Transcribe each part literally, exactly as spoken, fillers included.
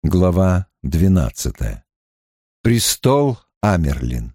Глава двенадцатая. Престол Амерлин.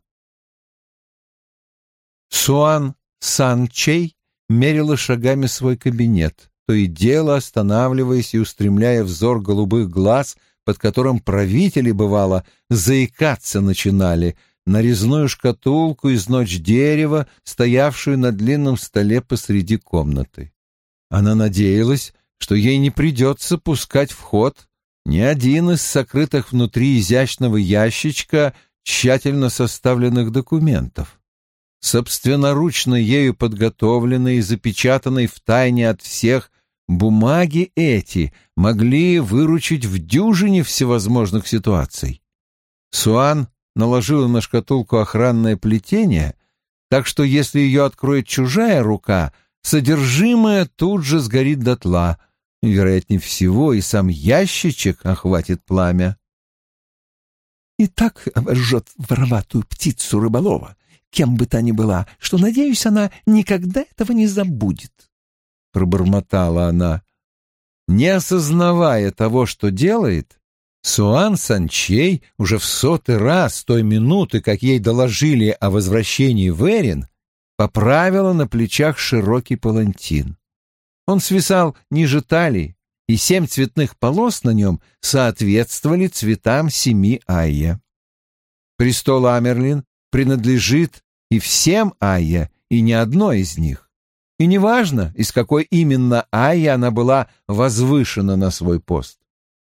Суан Сан-Чей мерила шагами свой кабинет, то и дело останавливаясь и устремляя взор голубых глаз, под которым правители, бывало, заикаться начинали, на резную шкатулку из ночь дерева, стоявшую на длинном столе посреди комнаты. Она надеялась, что ей не придется пускать в ход ни один из сокрытых внутри изящного ящичка тщательно составленных документов. Собственноручно ею подготовленные и запечатанные втайне от всех бумаги эти могли выручить в дюжине всевозможных ситуаций. Суан наложила на шкатулку охранное плетение, так что если ее откроет чужая рука, содержимое тут же сгорит дотла. Вероятнее всего, и сам ящичек охватит пламя. И так обожжет вороватую птицу рыболова, кем бы та ни была, что, надеюсь, она никогда этого не забудет. Пробормотала она. Не осознавая того, что делает, Суан Сан-Чей уже в сотый раз с той минуты, как ей доложили о возвращении в Эрин, поправила на плечах широкий палантин. Он свисал ниже талии, и семь цветных полос на нем соответствовали цветам семи Айя. Престол Амерлин принадлежит и всем Айя, и ни одной из них. И неважно, из какой именно Айя она была возвышена на свой пост.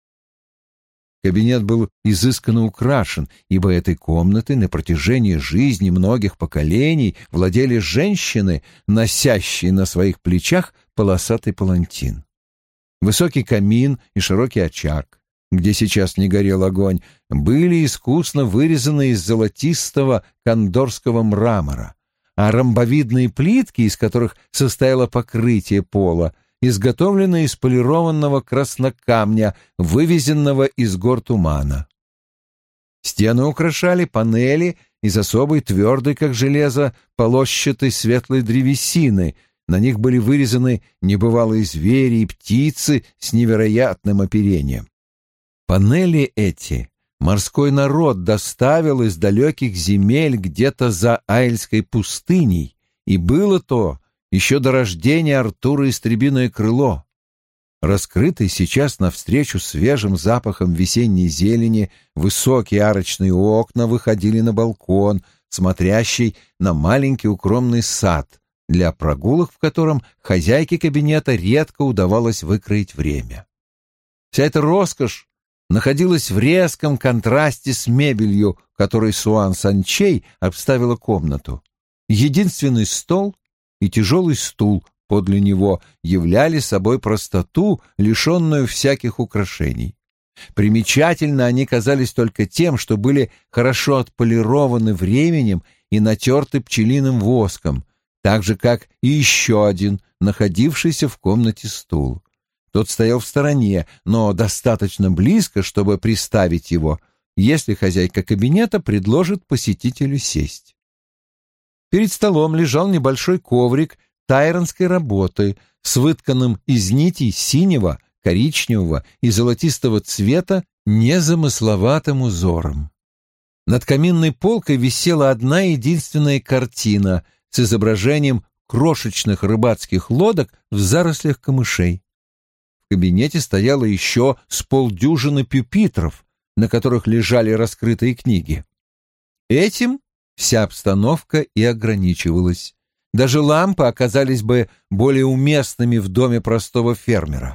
Кабинет был изысканно украшен, ибо этой комнатой на протяжении жизни многих поколений владели женщины, носящие на своих плечах полосатый палантин. Высокий камин и широкий очаг, где сейчас не горел огонь, были искусно вырезаны из золотистого кондорского мрамора, а ромбовидные плитки, из которых состояло покрытие пола, изготовлены из полированного краснокамня, вывезенного из гор тумана. Стены украшали панели из особой твердой, как железо, полосчатой светлой древесины. На них были вырезаны небывалые звери и птицы с невероятным оперением. Панели эти морской народ доставил из далеких земель где-то за Айльской пустыней, и было то еще до рождения Артура Истребиное крыло. Раскрытые сейчас навстречу свежим запахом весенней зелени, высокие арочные окна выходили на балкон, смотрящий на маленький укромный сад, для прогулок в котором хозяйке кабинета редко удавалось выкроить время. Вся эта роскошь находилась в резком контрасте с мебелью, которой Суан Сан-Чей обставила комнату. Единственный стол и тяжелый стул подле него являли собой простоту, лишенную всяких украшений. Примечательно они казались только тем, что были хорошо отполированы временем и натерты пчелиным воском, так же, как и еще один, находившийся в комнате стул. Тот стоял в стороне, но достаточно близко, чтобы приставить его, если хозяйка кабинета предложит посетителю сесть. Перед столом лежал небольшой коврик тайронской работы с вытканным из нитей синего, коричневого и золотистого цвета незамысловатым узором. Над каминной полкой висела одна единственная картина с изображением крошечных рыбацких лодок в зарослях камышей. В кабинете стояло еще с полдюжины пюпитров, на которых лежали раскрытые книги. Этим вся обстановка и ограничивалась. Даже лампы оказались бы более уместными в доме простого фермера.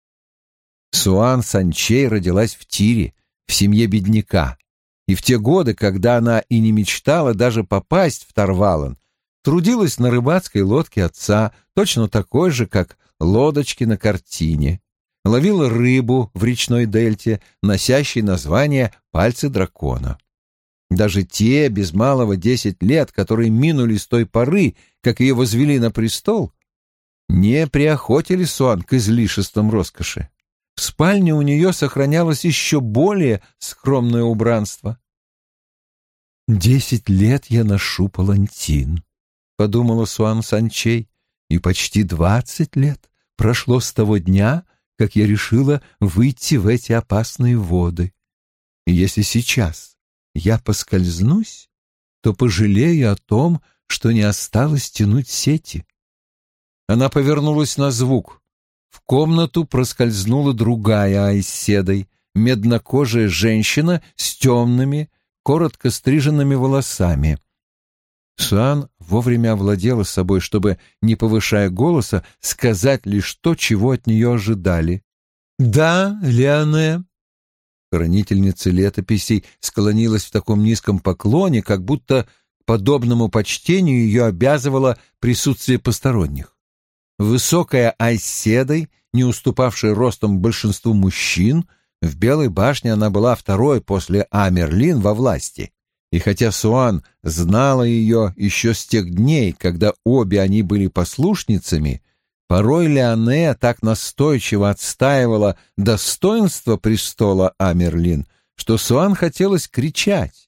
Суан Сан-Чей родилась в Тире, в семье бедняка, и в те годы, когда она и не мечтала даже попасть в Тарвалан, трудилась на рыбацкой лодке отца, точно такой же, как лодочки на картине. Ловила рыбу в речной дельте, носящей название «Пальцы дракона». Даже те, без малого десять лет, которые минули с той поры, как ее возвели на престол, не приохотили Суан к излишествам роскоши. В спальне у нее сохранялось еще более скромное убранство. «Десять лет я ношу палантин», — подумала Суан Сан-Чей, — «и почти двадцать лет прошло с того дня, как я решила выйти в эти опасные воды. И если сейчас я поскользнусь, то пожалею о том, что не осталось тянуть сети». Она повернулась на звук. В комнату проскользнула другая Айседой, меднокожая женщина с темными, коротко стриженными волосами. Суан вовремя овладела собой, чтобы, не повышая голоса, сказать лишь то, чего от нее ожидали. «Да, Леоне». Хранительница летописей склонилась в таком низком поклоне, как будто к подобному почтению ее обязывало присутствие посторонних. Высокая Айседой, не уступавшая ростом большинству мужчин, в Белой башне она была второй после Амерлин во власти. И хотя Суан знала ее еще с тех дней, когда обе они были послушницами, порой Леоне так настойчиво отстаивала достоинство престола Амерлин, что Суан хотелось кричать.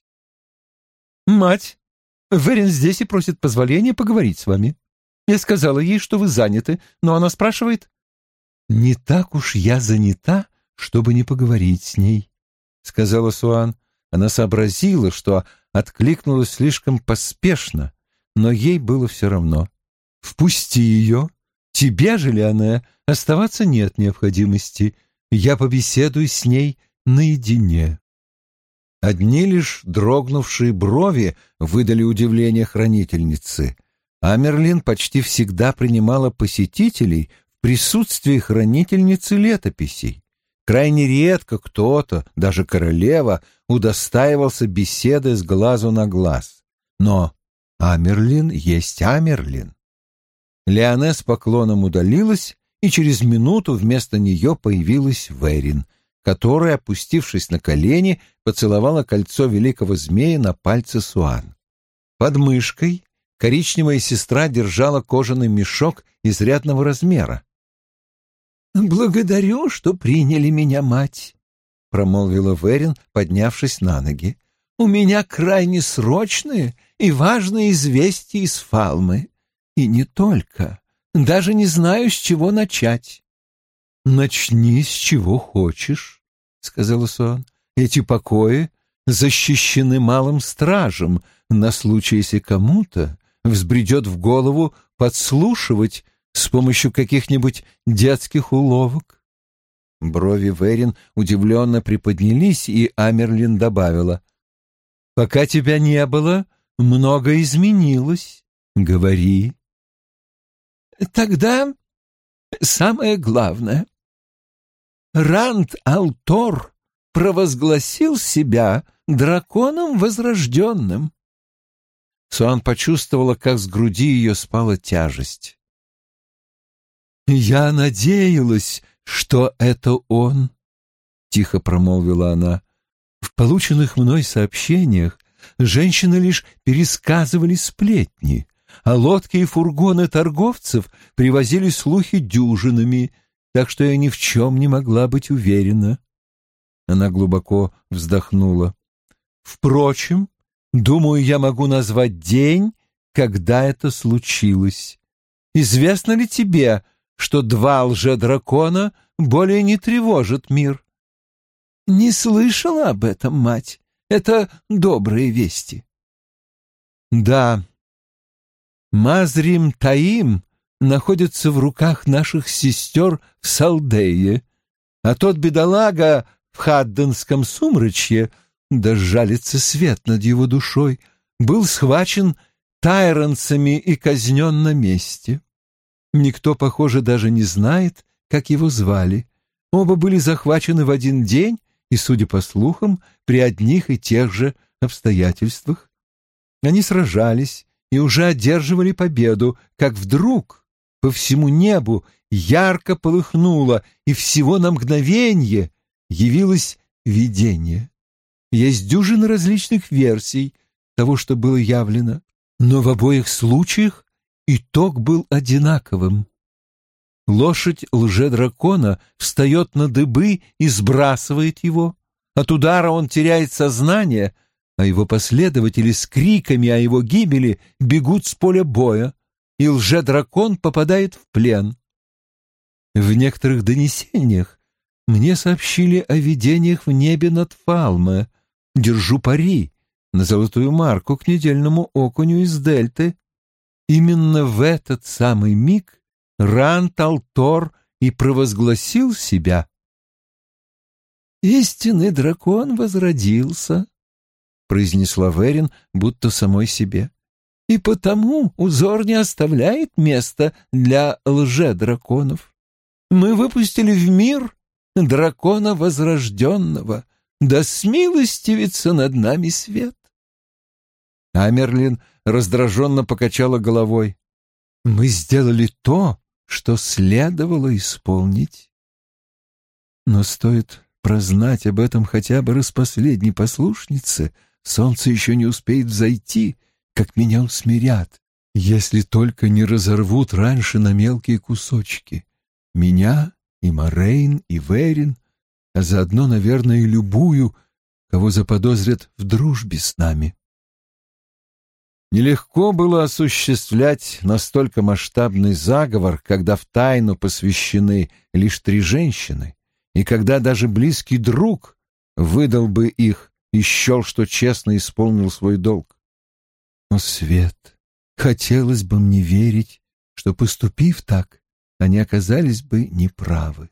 «Мать, Верин здесь и просит позволения поговорить с вами. Я сказала ей, что вы заняты, но она спрашивает...» «Не так уж я занята, чтобы не поговорить с ней», — сказала Суан. Она сообразила, что откликнулась слишком поспешно, но ей было все равно. «Впусти ее. Тебе же, Леоне, оставаться нет необходимости. Я побеседую с ней наедине». Одни лишь дрогнувшие брови выдали удивление хранительницы. Амерлин почти всегда принимала посетителей в присутствии хранительницы летописей. Крайне редко кто-то, даже королева, удостаивался беседы с глазу на глаз. Но Амерлин есть Амерлин. Леоне с поклоном удалилась, и через минуту вместо нее появилась Верин, которая, опустившись на колени, поцеловала кольцо великого змея на пальце Суан. Под мышкой коричневая сестра держала кожаный мешок изрядного размера. «Благодарю, что приняли меня, мать», — промолвила Верин, поднявшись на ноги. «У меня крайне срочные и важные известия из Фалмы. И не только. Даже не знаю, с чего начать». «Начни с чего хочешь», — сказала Суан. «Эти покои защищены малым стражем на случай, если кому-то взбредет в голову подслушивать с помощью каких-нибудь детских уловок». Брови Верин удивленно приподнялись, и Амерлин добавила: «Пока тебя не было, многое изменилось. Говори». «Тогда самое главное. Ранд-Алтор провозгласил себя драконом возрожденным». Суан почувствовала, как с груди ее спала тяжесть. «Я надеялась, что это он», — тихо промолвила она. «В полученных мной сообщениях женщины лишь пересказывали сплетни, а лодки и фургоны торговцев привозили слухи дюжинами, так что я ни в чем не могла быть уверена». Она глубоко вздохнула. «Впрочем, думаю, я могу назвать день, когда это случилось. Известно ли тебе, что два лже-дракона более не тревожат мир?» «Не слышала об этом, мать. Это добрые вести». «Да. Мазрим Таим находится в руках наших сестер в Салдее, а тот бедолага в Хадденском сумрачье, да жалится свет над его душой, был схвачен тайронцами и казнен на месте. Никто, похоже, даже не знает, как его звали. Оба были захвачены в один день и, судя по слухам, при одних и тех же обстоятельствах. Они сражались и уже одерживали победу, как вдруг по всему небу ярко полыхнуло, и всего на мгновенье явилось видение. Есть дюжина различных версий того, что было явлено, но в обоих случаях итог был одинаковым. Лошадь лже-дракона встает на дыбы и сбрасывает его. От удара он теряет сознание, а его последователи с криками о его гибели бегут с поля боя, и лже-дракон попадает в плен. В некоторых донесениях мне сообщили о видениях в небе над Фалме. Держу пари на золотую марку к недельному окуню из Дельты. Именно в этот самый миг Рант Алтор и провозгласил себя. «Истинный дракон возродился», — произнесла Верин, будто самой себе. «И потому узор не оставляет места для лже-драконов. Мы выпустили в мир дракона возрожденного, да смилостивится над нами свет». Амерлин раздраженно покачала головой. «Мы сделали то, что следовало исполнить. Но стоит прознать об этом хотя бы распоследней послушнице, солнце еще не успеет взойти, как меня усмирят, если только не разорвут раньше на мелкие кусочки. Меня и Морейн, и Верин, а заодно, наверное, и любую, кого заподозрят в дружбе с нами». Нелегко было осуществлять настолько масштабный заговор, когда в тайну посвящены лишь три женщины, и когда даже близкий друг выдал бы их и счел, что честно исполнил свой долг. О, Свет, хотелось бы мне верить, что, поступив так, они оказались бы неправы.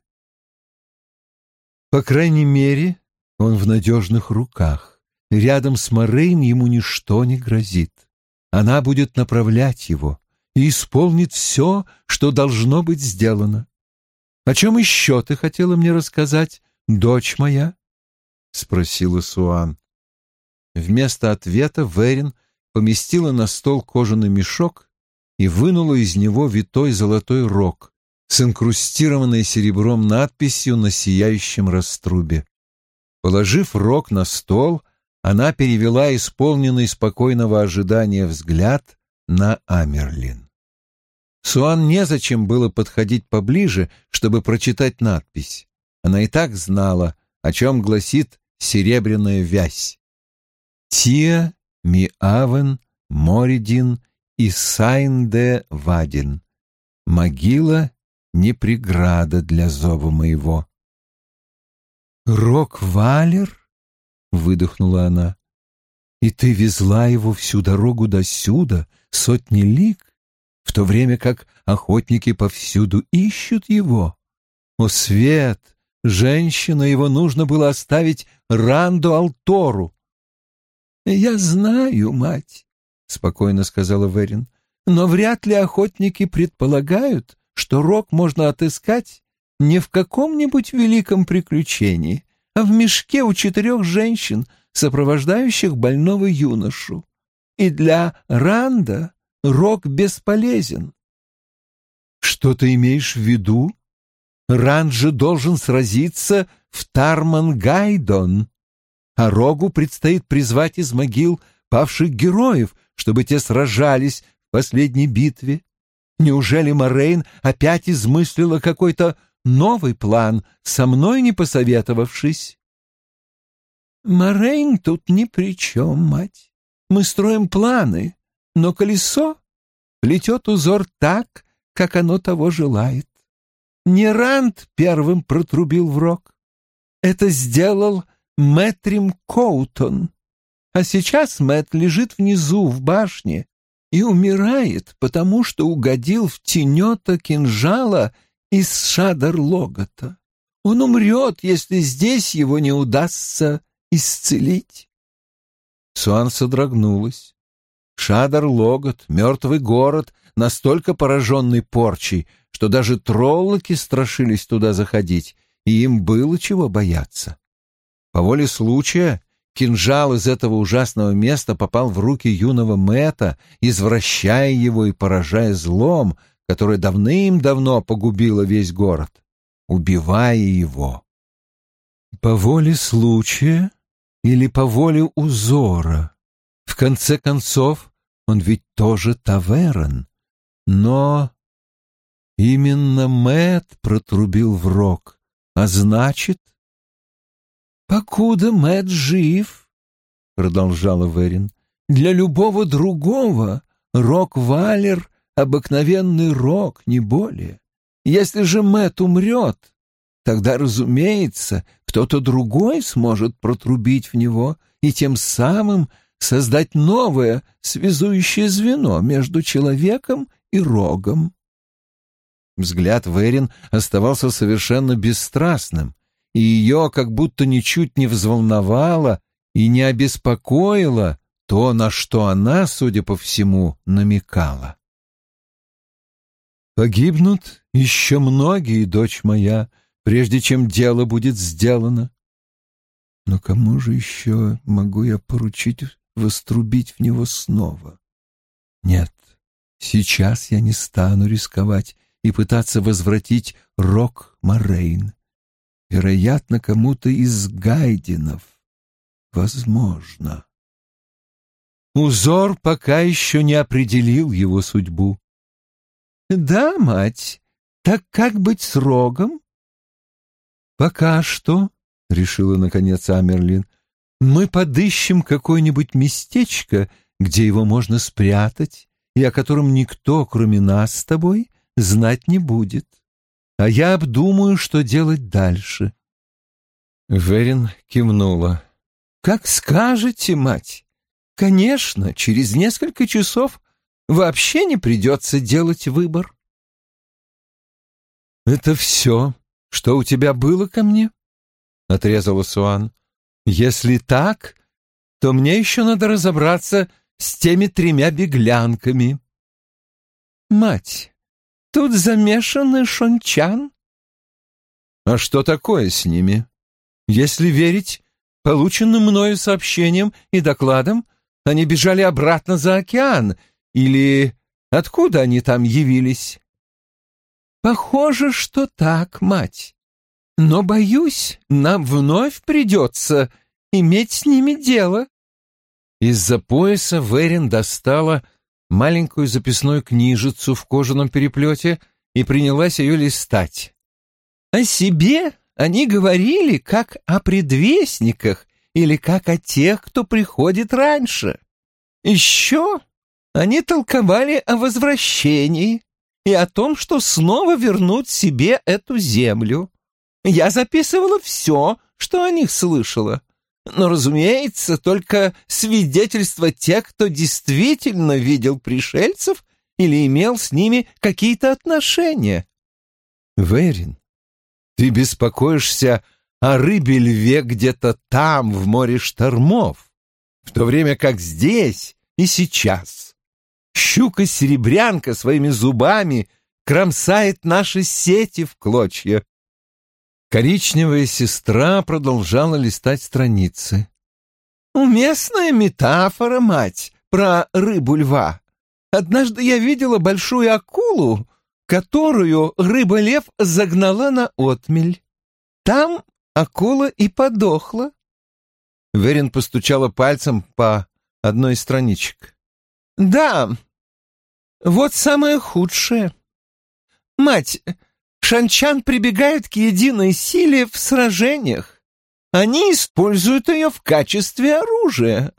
По крайней мере, он в надежных руках. Рядом с Морейн ему ничто не грозит. Она будет направлять его и исполнит все, что должно быть сделано. О чем еще ты хотела мне рассказать, дочь моя? — спросила Суан. Вместо ответа Верин поместила на стол кожаный мешок и вынула из него витой золотой рог с инкрустированной серебром надписью на сияющем раструбе. Положив рог на стол, она перевела исполненный спокойного ожидания взгляд на Амерлин. Суан незачем было подходить поближе, чтобы прочитать надпись. Она и так знала, о чем гласит серебряная вязь. «Тия Миавен Моридин и Сайнде Вадин. Могила не преграда для зова моего». «Рок Валер?» — выдохнула она. «И ты везла его всю дорогу досюда, сотни лиг, в то время как охотники повсюду ищут его? О, Свет! Женщина, его нужно было оставить Ранду Алтору». «Я знаю, мать», — спокойно сказала Верин, «но вряд ли охотники предполагают, что рог можно отыскать не в каком-нибудь великом приключении, а в мешке у четырех женщин, сопровождающих больного юношу. И для Ранда рог бесполезен». «Что ты имеешь в виду? Ранд же должен сразиться в Тармангайдон, а рогу предстоит призвать из могил павших героев, чтобы те сражались в последней битве. Неужели Морейн опять измыслила какой-то новый план, со мной не посоветовавшись?» «Морейн тут ни при чем, мать. Мы строим планы, но колесо плетет узор так, как оно того желает. Не Ранд первым протрубил в рог. Это сделал Мэтрим Коутон. А сейчас Мэт лежит внизу в башне и умирает, потому что угодил в тенета кинжала из Шадар-Логота. Он умрет, если здесь его не удастся исцелить». Суан содрогнулась. Шадар-Логот, мертвый город, настолько пораженный порчей, что даже троллоки страшились туда заходить, и им было чего бояться. По воле случая кинжал из этого ужасного места попал в руки юного Мэта, извращая его и поражая злом, которое давным-давно погубило весь город, убивая его. По воле случая или по воле узора? В конце концов, он ведь тоже таверн. Но именно Мэт протрубил в рог, а значит... «Покуда Мэт жив, — продолжала Верин, — для любого другого рог Валер — обыкновенный рог, не более. Если же Мэтт умрет, тогда, разумеется, кто-то другой сможет протрубить в него и тем самым создать новое связующее звено между человеком и рогом. Взгляд Верин оставался совершенно бесстрастным, и ее как будто ничуть не взволновало и не обеспокоило то, на что она, судя по всему, намекала. «Погибнут еще многие, дочь моя, прежде чем дело будет сделано. Но кому же еще могу я поручить вострубить в него снова? Нет, сейчас я не стану рисковать и пытаться возвратить рог Морейн. Вероятно, кому-то из Гайдинов. Возможно. Узор пока еще не определил его судьбу. Да, мать, так как быть с рогом? Пока что, — решила наконец Амерлин, — мы подыщем какое-нибудь местечко, где его можно спрятать, и о котором никто, кроме нас с тобой, знать не будет. А я обдумаю, что делать дальше. Верин кивнула. Как скажете, мать. Конечно, через несколько часов вообще не придется делать выбор. Это все, что у тебя было ко мне? Отрезала Суан. Если так, то мне еще надо разобраться с теми тремя беглянками. Мать, тут замешаны Шончан. А что такое с ними? Если верить полученным мною сообщениям и докладам, они бежали обратно за океан, или откуда они там явились? Похоже, что так, мать. Но, боюсь, нам вновь придется иметь с ними дело. Из-за пояса Верин достала маленькую записную книжицу в кожаном переплете и принялась ее листать. О себе они говорили как о предвестниках или как о тех, кто приходит раньше. Еще они толковали о возвращении и о том, что снова вернут себе эту землю. Я записывала все, что о них слышала. Но, разумеется, только свидетельства тех, кто действительно видел пришельцев или имел с ними какие-то отношения. Верин, ты беспокоишься о рыбе-льве где-то там, в море штормов, в то время как здесь и сейчас щука-серебрянка своими зубами кромсает наши сети в клочья. Коричневая сестра продолжала листать страницы. «Уместная метафора, мать, про рыбу-льва. Однажды я видела большую акулу, которую рыба-лев загнала на отмель. Там акула и подохла». Верин постучала пальцем по одной из страничек. «Да, вот самое худшее. Мать, Шанчан прибегают к единой силе в сражениях. Они используют ее в качестве оружия».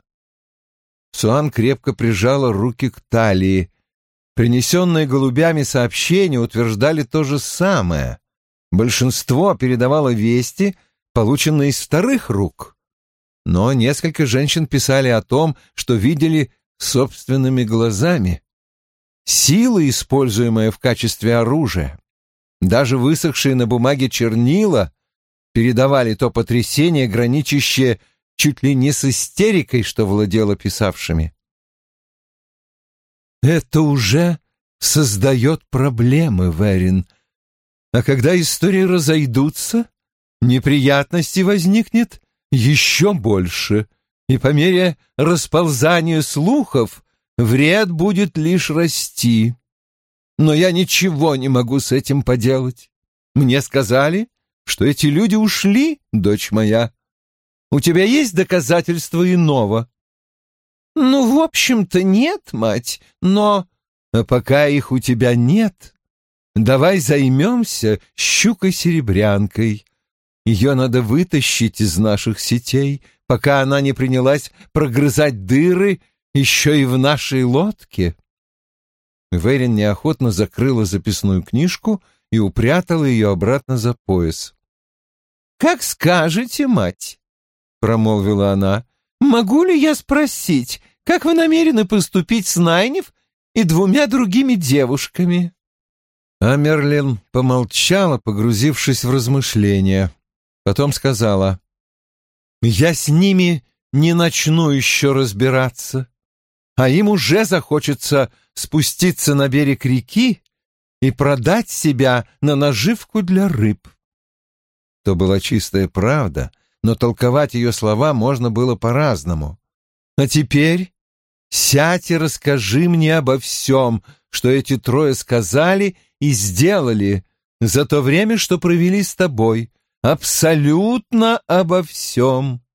Суан крепко прижала руки к талии. Принесенные голубями сообщения утверждали то же самое. Большинство передавало вести, полученные из вторых рук. Но несколько женщин писали о том, что видели собственными глазами. Сила, используемая в качестве оружия, даже высохшие на бумаге чернила, передавали то потрясение, граничащее чуть ли не с истерикой, что владело писавшими. Это уже создает проблемы, Верин. А когда истории разойдутся, неприятностей возникнет еще больше, и по мере расползания слухов вред будет лишь расти. Но я ничего не могу с этим поделать. Мне сказали, что эти люди ушли, дочь моя. У тебя есть доказательства иного? Ну, в общем-то, нет, мать, но... А пока их у тебя нет, давай займемся щукой-серебрянкой. Ее надо вытащить из наших сетей, пока она не принялась прогрызать дыры еще и в нашей лодке. Верин неохотно закрыла записную книжку и упрятала ее обратно за пояс. «Как скажете, мать», — промолвила она, — «могу ли я спросить, как вы намерены поступить с Найниф и двумя другими девушками?» Амерлин помолчала, погрузившись в размышления. Потом сказала: «Я с ними не начну еще разбираться, а им уже захочется спуститься на берег реки и продать себя на наживку для рыб». То была чистая правда, но толковать ее слова можно было по-разному. «А теперь сядь и расскажи мне обо всем, что эти трое сказали и сделали за то время, что провели с тобой. Абсолютно обо всем».